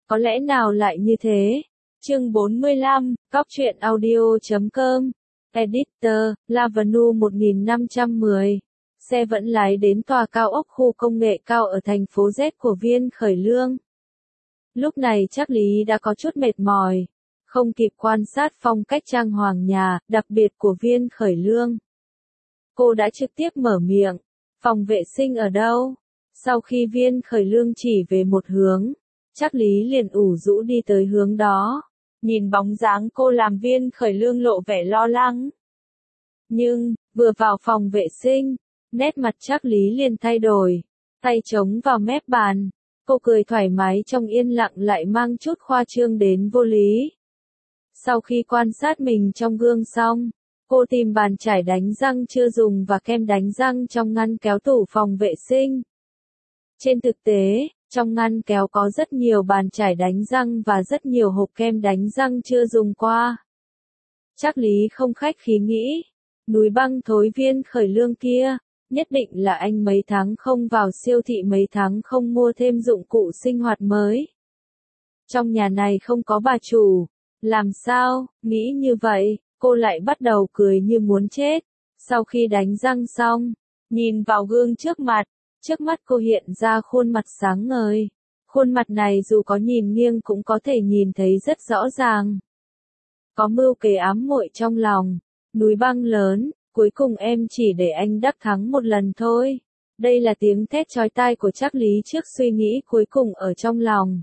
Có lẽ nào lại như thế? Chương 45, Cóc truyện audio.com. Editor, Lavanu 1510. Xe vẫn lái đến tòa cao ốc khu công nghệ cao ở thành phố Z của Viên Khởi Lương. Lúc này Trác Lý đã có chút mệt mỏi, không kịp quan sát phong cách trang hoàng nhà, đặc biệt của Viên Khởi Lương. Cô đã trực tiếp mở miệng, phòng vệ sinh ở đâu? Sau khi Viên Khởi Lương chỉ về một hướng, Trác Lý liền ủ rũ đi tới hướng đó. Nhìn bóng dáng cô làm Viên Khởi Lương lộ vẻ lo lắng. Nhưng, vừa vào phòng vệ sinh, nét mặt Trác Lý liền thay đổi, tay chống vào mép bàn. Cô cười thoải mái trong yên lặng lại mang chút khoa trương đến vô lý. Sau khi quan sát mình trong gương xong, cô tìm bàn chải đánh răng chưa dùng và kem đánh răng trong ngăn kéo tủ phòng vệ sinh. Trên thực tế, trong ngăn kéo có rất nhiều bàn chải đánh răng và rất nhiều hộp kem đánh răng chưa dùng qua. Trác Lý không khách khí nghĩ, núi băng thối Viên Khởi Lương kia, nhất định là anh mấy tháng không vào siêu thị, mấy tháng không mua thêm dụng cụ sinh hoạt mới. Trong nhà này không có bà chủ, làm sao? Nghĩ như vậy, cô lại bắt đầu cười như muốn chết. Sau khi đánh răng xong, nhìn vào gương trước mắt cô hiện ra khuôn mặt sáng ngời. Khuôn mặt này dù có nhìn nghiêng cũng có thể nhìn thấy rất rõ ràng. Có mưu kế ám muội trong lòng, núi băng lớn, cuối cùng em chỉ để anh đắc thắng một lần thôi. Đây là tiếng thét chói tai của Trác Lý trước suy nghĩ cuối cùng ở trong lòng.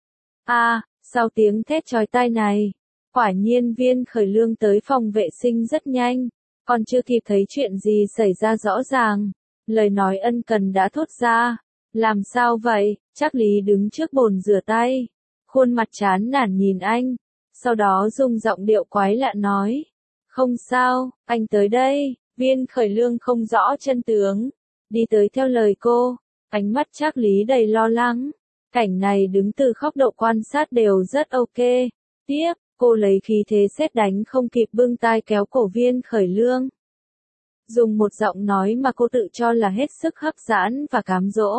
Sau tiếng thét chói tai này, quả nhiên Viên Khởi Lương tới phòng vệ sinh rất nhanh, còn chưa kịp thấy chuyện gì xảy ra rõ ràng. Lời nói ân cần đã thốt ra. Làm sao vậy? Trác Lý đứng trước bồn rửa tay, khuôn mặt chán nản nhìn anh, sau đó dùng giọng điệu quái lạ nói. Không sao, anh tới đây. Viên Khởi Lương không rõ chân tướng, đi tới theo lời cô, ánh mắt Trác Lý đầy lo lắng. Cảnh này đứng từ góc độ quan sát đều rất ok. Tiếp, cô lấy khí thế sét đánh không kịp bưng tai kéo cổ Viên Khởi Lương. Dùng một giọng nói mà cô tự cho là hết sức hấp dẫn và cám dỗ.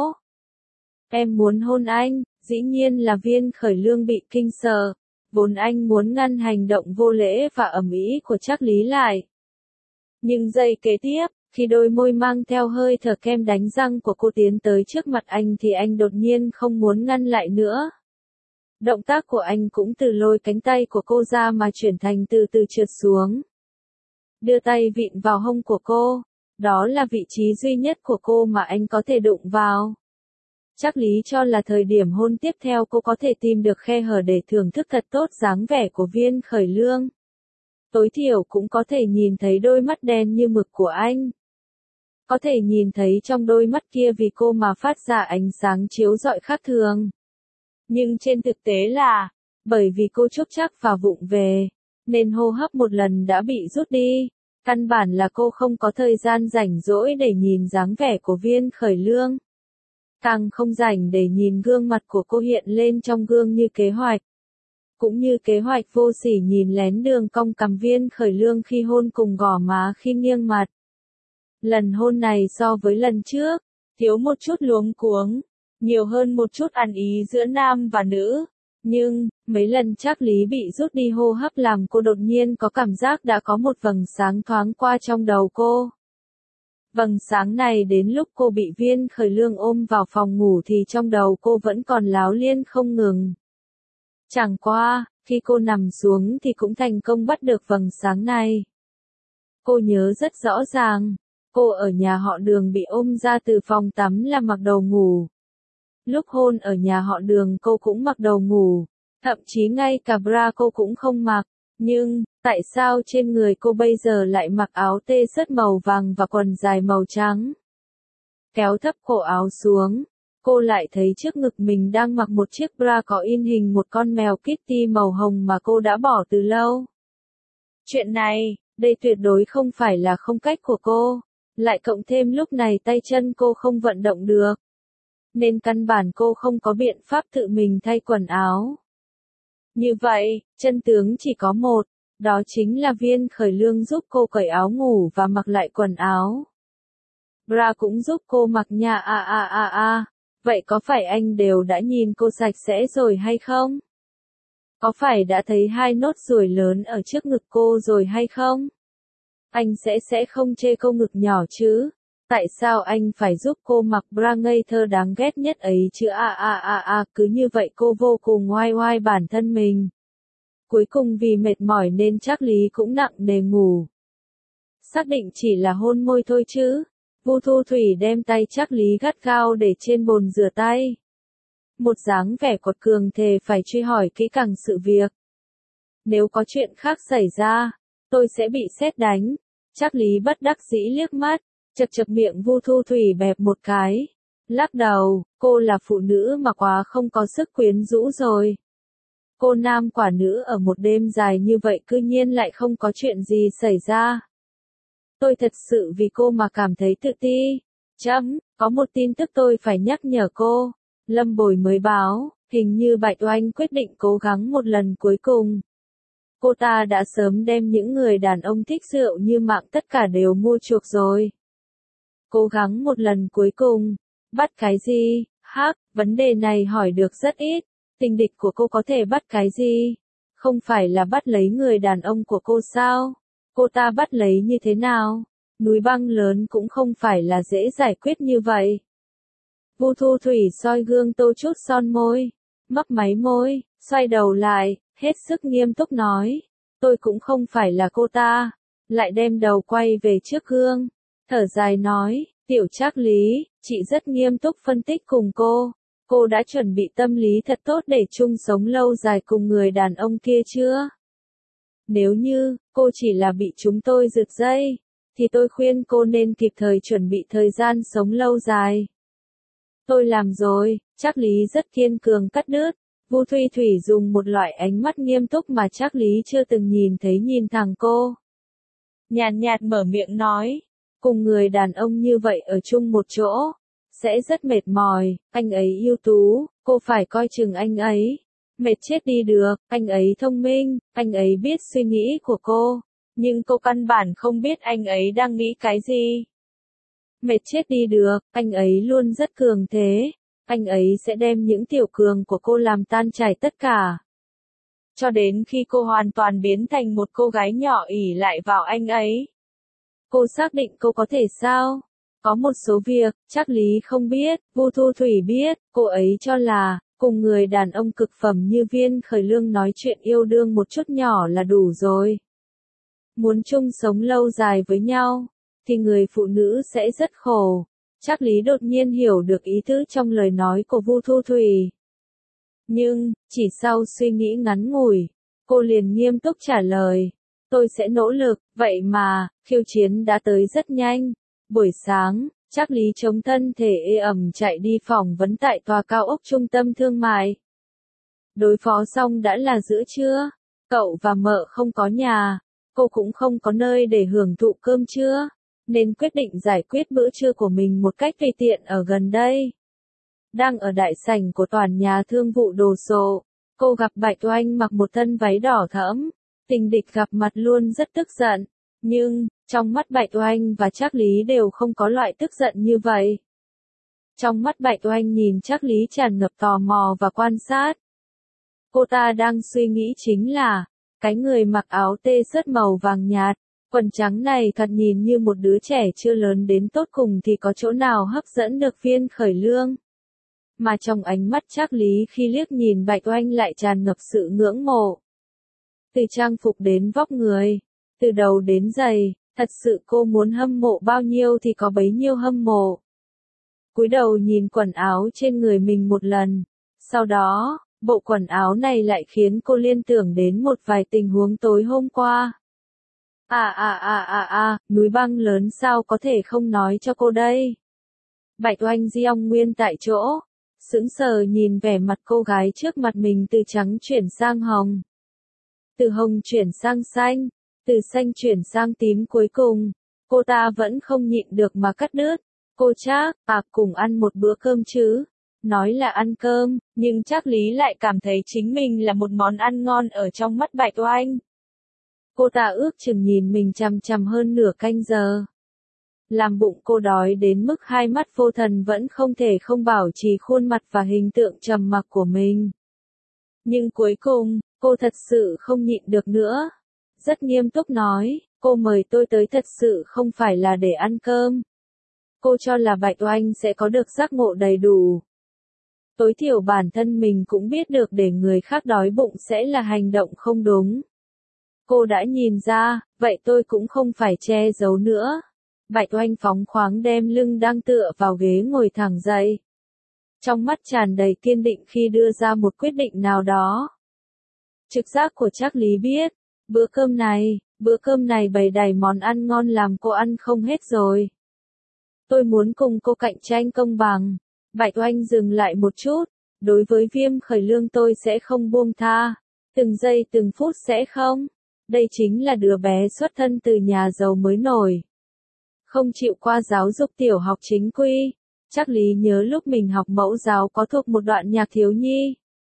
Em muốn hôn anh. Dĩ nhiên là Viên Khởi Lương bị kinh sợ. Vốn anh muốn ngăn hành động vô lễ và ầm ĩ của Trác Lý lại. Nhưng giây kế tiếp, khi đôi môi mang theo hơi thở kem đánh răng của cô tiến tới trước mặt anh thì anh đột nhiên không muốn ngăn lại nữa. Động tác của anh cũng từ lôi cánh tay của cô ra mà chuyển thành từ từ trượt xuống. Đưa tay vịn vào hông của cô, đó là vị trí duy nhất của cô mà anh có thể đụng vào. Trác Lý cho là thời điểm hôn tiếp theo cô có thể tìm được khe hở để thưởng thức thật tốt dáng vẻ của Viên Khởi Lương. Tối thiểu cũng có thể nhìn thấy đôi mắt đen như mực của anh. Có thể nhìn thấy trong đôi mắt kia vì cô mà phát ra ánh sáng chiếu rọi khác thường. Nhưng trên thực tế là, bởi vì cô chúc chắc và vụng về, nên hô hấp một lần đã bị rút đi. Căn bản là cô không có thời gian rảnh rỗi để nhìn dáng vẻ của Viên Khởi Lương. Càng không rảnh để nhìn gương mặt của cô hiện lên trong gương như kế hoạch. Cũng như kế hoạch vô sỉ nhìn lén đường cong cằm Viên Khởi Lương khi hôn cùng gò má khi nghiêng mặt. Lần hôn này so với lần trước, thiếu một chút luống cuống, nhiều hơn một chút ăn ý giữa nam và nữ. Nhưng, mấy lần Trác Lý bị rút đi hô hấp làm cô đột nhiên có cảm giác đã có một vầng sáng thoáng qua trong đầu cô. Vầng sáng này đến lúc cô bị Viên Khởi Lương ôm vào phòng ngủ thì trong đầu cô vẫn còn láo liên không ngừng. Chẳng qua, khi cô nằm xuống thì cũng thành công bắt được vầng sáng này. Cô nhớ rất rõ ràng, cô ở nhà họ Đường bị ôm ra từ phòng tắm là mặc đồ ngủ. Lúc hôn ở nhà họ Đường cô cũng mặc đồ ngủ, thậm chí ngay cả bra cô cũng không mặc. Nhưng, tại sao trên người cô bây giờ lại mặc áo tê sớt màu vàng và quần dài màu trắng? Kéo thấp cổ áo xuống, cô lại thấy trước ngực mình đang mặc một chiếc bra có in hình một con mèo Kitty màu hồng mà cô đã bỏ từ lâu. Chuyện này, đây tuyệt đối không phải là không cách của cô, lại cộng thêm lúc này tay chân cô không vận động được. Nên căn bản cô không có biện pháp tự mình thay quần áo. Như vậy, chân tướng chỉ có một, đó chính là Viên Khởi Lương giúp cô cởi áo ngủ và mặc lại quần áo. Bra cũng giúp cô mặc nha Vậy có phải anh đều đã nhìn cô sạch sẽ rồi hay không? Có phải đã thấy 2 nốt ruồi lớn ở trước ngực cô rồi hay không? Anh sẽ không chê cô ngực nhỏ chứ? Tại sao anh phải giúp cô mặc bra ngây thơ đáng ghét nhất ấy chứ? Cứ như vậy cô vô cùng oai oai bản thân mình. Cuối cùng vì mệt mỏi nên Trác Lý cũng nặng nề ngủ. Xác định chỉ là hôn môi thôi chứ? Vu Thu Thủy đem tay Trác Lý gắt gao để trên bồn rửa tay. Một dáng vẻ quật cường thề phải truy hỏi kỹ càng sự việc. Nếu có chuyện khác xảy ra, tôi sẽ bị sét đánh. Trác Lý bất đắc dĩ liếc mắt, chật miệng Vu Thu Thủy bẹp một cái. Lắc đầu, cô là phụ nữ mà quá không có sức quyến rũ rồi. Cô nam quả nữ ở một đêm dài như vậy cư nhiên lại không có chuyện gì xảy ra. Tôi thật sự vì cô mà cảm thấy tự ti. Có một tin tức tôi phải nhắc nhở cô. Lâm Bồi mới báo, hình như Bạch Oanh quyết định cố gắng một lần cuối cùng. Cô ta đã sớm đem những người đàn ông thích rượu như mạng tất cả đều mua chuộc rồi. Cố gắng một lần cuối cùng. Bắt cái gì? Vấn đề này hỏi được rất ít. Tình địch của cô có thể bắt cái gì? Không phải là bắt lấy người đàn ông của cô sao? Cô ta bắt lấy như thế nào? Núi băng lớn cũng không phải là dễ giải quyết như vậy. Vu Thu Thủy soi gương tô chút son môi, mấp máy môi, xoay đầu lại, hết sức nghiêm túc nói. Tôi cũng không phải là cô ta. Lại đem đầu quay về trước gương. Thở dài nói, tiểu Trác Lý, chị rất nghiêm túc phân tích cùng cô. Cô đã chuẩn bị tâm lý thật tốt để chung sống lâu dài cùng người đàn ông kia chưa? Nếu như, cô chỉ là bị chúng tôi giật dây, thì tôi khuyên cô nên kịp thời chuẩn bị thời gian sống lâu dài. Tôi làm rồi, Trác Lý rất kiên cường cắt đứt. Vu Thuy Thủy dùng một loại ánh mắt nghiêm túc mà Trác Lý chưa từng nhìn thấy nhìn thẳng cô. Nhàn nhạt mở miệng nói, cùng người đàn ông như vậy ở chung một chỗ, sẽ rất mệt mỏi, anh ấy ưu tú, cô phải coi chừng anh ấy. Mệt chết đi được, anh ấy thông minh, anh ấy biết suy nghĩ của cô, nhưng cô căn bản không biết anh ấy đang nghĩ cái gì. Mệt chết đi được, anh ấy luôn rất cường thế, anh ấy sẽ đem những tiểu cường của cô làm tan chảy tất cả. Cho đến khi cô hoàn toàn biến thành một cô gái nhỏ ỷ lại vào anh ấy. Cô xác định cô có thể sao? Có một số việc, Trác Lý không biết, Vu Thu Thủy biết, cô ấy cho là, cùng người đàn ông cực phẩm như Viên Khởi Lương nói chuyện yêu đương một chút nhỏ là đủ rồi. Muốn chung sống lâu dài với nhau, thì người phụ nữ sẽ rất khổ. Trác Lý đột nhiên hiểu được ý tứ trong lời nói của Vu Thu Thủy. Nhưng, chỉ sau suy nghĩ ngắn ngủi, cô liền nghiêm túc trả lời. Tôi sẽ nỗ lực, vậy mà, khiêu chiến đã tới rất nhanh. Buổi sáng, Trác Lý chống thân thể ê ẩm chạy đi phỏng vấn tại tòa cao ốc trung tâm thương mại. Đối phó xong đã là giữa trưa, cậu và mợ không có nhà, cô cũng không có nơi để hưởng thụ cơm trưa, nên quyết định giải quyết bữa trưa của mình một cách tùy tiện ở gần đây. Đang ở đại sảnh của tòa nhà thương vụ đồ sộ, cô gặp Bạch Oanh mặc một thân váy đỏ thẫm, tình địch gặp mặt luôn rất tức giận, nhưng, trong mắt Bạch Oanh và Trác Lý đều không có loại tức giận như vậy. Trong mắt Bạch Oanh nhìn Trác Lý tràn ngập tò mò và quan sát. Cô ta đang suy nghĩ chính là, cái người mặc áo t-shirt màu vàng nhạt, quần trắng này thật nhìn như một đứa trẻ chưa lớn đến tốt cùng thì có chỗ nào hấp dẫn được Viên Khởi Lương. Mà trong ánh mắt Trác Lý khi liếc nhìn Bạch Oanh lại tràn ngập sự ngưỡng mộ. Từ trang phục đến vóc người, từ đầu đến giày, thật sự cô muốn hâm mộ bao nhiêu thì có bấy nhiêu hâm mộ. Cúi đầu nhìn quần áo trên người mình một lần, sau đó, bộ quần áo này lại khiến cô liên tưởng đến một vài tình huống tối hôm qua. Núi băng lớn sao có thể không nói cho cô đây? Bạch Oanh giong nguyên tại chỗ, sững sờ nhìn vẻ mặt cô gái trước mặt mình từ trắng chuyển sang hồng. Từ hồng chuyển sang xanh, từ xanh chuyển sang tím cuối cùng, cô ta vẫn không nhịn được mà cắt đứt. Cô Trác, cùng ăn một bữa cơm chứ? Nói là ăn cơm, nhưng Trác Lý lại cảm thấy chính mình là một món ăn ngon ở trong mắt Bạch Oanh. Cô ta ước chừng nhìn mình chằm chằm hơn nửa canh giờ. làm bụng cô đói đến mức hai mắt vô thần vẫn không thể không bảo trì khuôn mặt và hình tượng trầm mặc của mình. Nhưng cuối cùng, cô thật sự không nhịn được nữa. Rất nghiêm túc nói, cô mời tôi tới thật sự không phải là để ăn cơm. Cô cho là Bạch Oanh sẽ có được giác ngộ đầy đủ. Tối thiểu bản thân mình cũng biết được để người khác đói bụng sẽ là hành động không đúng. Cô đã nhìn ra, vậy tôi cũng không phải che giấu nữa. Bạch Oanh phóng khoáng đem lưng đang tựa vào ghế ngồi thẳng dậy. Trong mắt tràn đầy kiên định khi đưa ra một quyết định nào đó. Trực giác của Trác Lý biết, bữa cơm này bày đầy món ăn ngon làm cô ăn không hết rồi. Tôi muốn cùng cô cạnh tranh công bằng. Bạch Oanh dừng lại một chút, đối với Viêm Khởi Lương tôi sẽ không buông tha. Từng giây từng phút sẽ không. Đây chính là đứa bé xuất thân từ nhà giàu mới nổi. Không chịu qua giáo dục tiểu học chính quy. Trác Lý nhớ lúc mình học mẫu giáo có thuộc một đoạn nhạc thiếu nhi.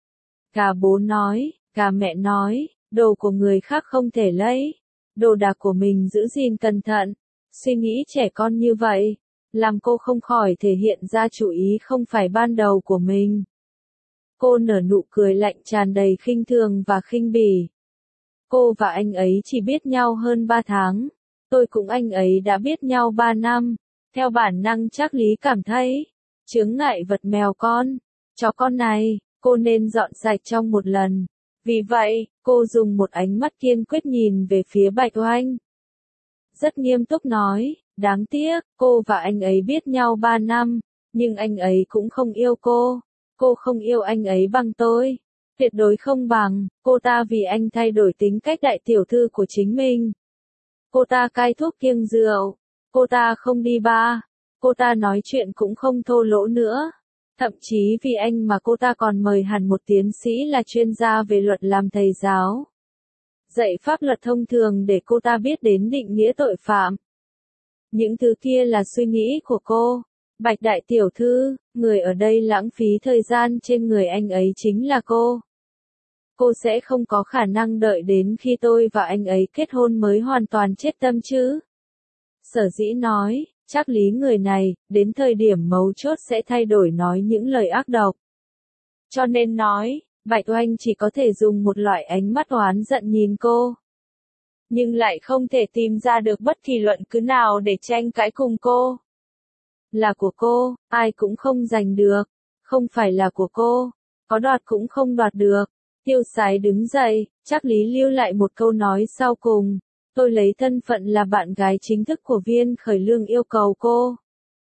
Cả bố nói, cả mẹ nói, đồ của người khác không thể lấy. Đồ đạc của mình giữ gìn cẩn thận. Suy nghĩ trẻ con như vậy, làm cô không khỏi thể hiện ra chủ ý không phải ban đầu của mình. Cô nở nụ cười lạnh tràn đầy khinh thường và khinh bỉ. Cô và anh ấy chỉ biết nhau hơn 3 tháng. Tôi cùng anh ấy đã biết nhau 3 năm. Theo bản năng Trác Lý cảm thấy, chướng ngại vật mèo con, chó con này, cô nên dọn sạch trong một lần. Vì vậy, cô dùng một ánh mắt kiên quyết nhìn về phía Bạch Oanh. Rất nghiêm túc nói, đáng tiếc, cô và anh ấy biết nhau 3 năm, nhưng anh ấy cũng không yêu cô. Cô không yêu anh ấy bằng tôi. Tuyệt đối không bằng, cô ta vì anh thay đổi tính cách đại tiểu thư của chính mình. Cô ta cai thuốc kiêng rượu. Cô ta không đi bar. Cô ta nói chuyện cũng không thô lỗ nữa. Thậm chí vì anh mà cô ta còn mời hẳn một tiến sĩ là chuyên gia về luật làm thầy giáo. Dạy pháp luật thông thường để cô ta biết đến định nghĩa tội phạm. Những thứ kia là suy nghĩ của cô. Bạch đại tiểu thư, người ở đây lãng phí thời gian trên người anh ấy chính là cô. Cô sẽ không có khả năng đợi đến khi tôi và anh ấy kết hôn mới hoàn toàn chết tâm chứ. Sở dĩ nói, Trác Lý người này, đến thời điểm mấu chốt sẽ thay đổi nói những lời ác độc. Cho nên nói, Bạch Oanh chỉ có thể dùng một loại ánh mắt oán giận nhìn cô. Nhưng lại không thể tìm ra được bất kỳ luận cứ nào để tranh cãi cùng cô. Là của cô, ai cũng không giành được. Không phải là của cô, có đoạt cũng không đoạt được. Tiêu Sái đứng dậy, Trác Lý lưu lại một câu nói sau cùng. Tôi lấy thân phận là bạn gái chính thức của Viên Khởi Lương yêu cầu cô.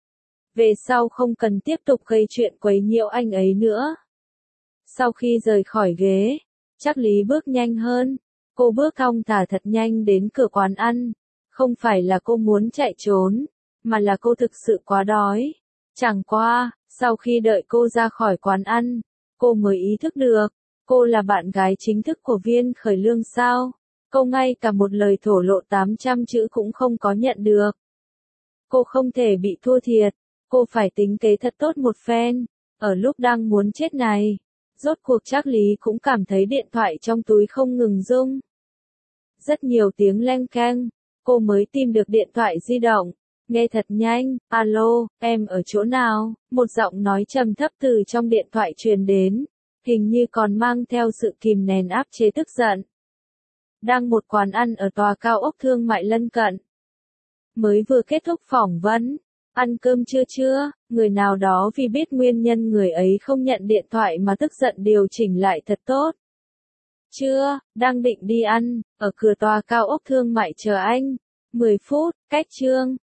Về sau không cần tiếp tục gây chuyện quấy nhiễu anh ấy nữa. Sau khi rời khỏi ghế, Trác Lý bước nhanh hơn. Cô bước thong thả thật nhanh đến cửa quán ăn. Không phải là cô muốn chạy trốn, mà là cô thực sự quá đói. Chẳng qua, sau khi đợi cô ra khỏi quán ăn, cô mới ý thức được, cô là bạn gái chính thức của Viên Khởi Lương sao? Cô ngay cả một lời thổ lộ 800 chữ cũng không có nhận được. Cô không thể bị thua thiệt, cô phải tính kế thật tốt một phen. Ở lúc đang muốn chết này, rốt cuộc Trác Lý cũng cảm thấy điện thoại trong túi không ngừng rung. Rất nhiều tiếng leng keng, cô mới tìm được điện thoại di động. Nghe thật nhanh, alo, em ở chỗ nào? Một giọng nói trầm thấp từ trong điện thoại truyền đến, hình như còn mang theo sự kìm nén áp chế tức giận. Đang một quán ăn ở tòa cao ốc thương mại lân cận. Mới vừa kết thúc phỏng vấn, ăn cơm chưa, người nào đó vì biết nguyên nhân người ấy không nhận điện thoại mà tức giận điều chỉnh lại thật tốt. Chưa, đang định đi ăn, ở cửa tòa cao ốc thương mại chờ anh. 10 phút, cách chương.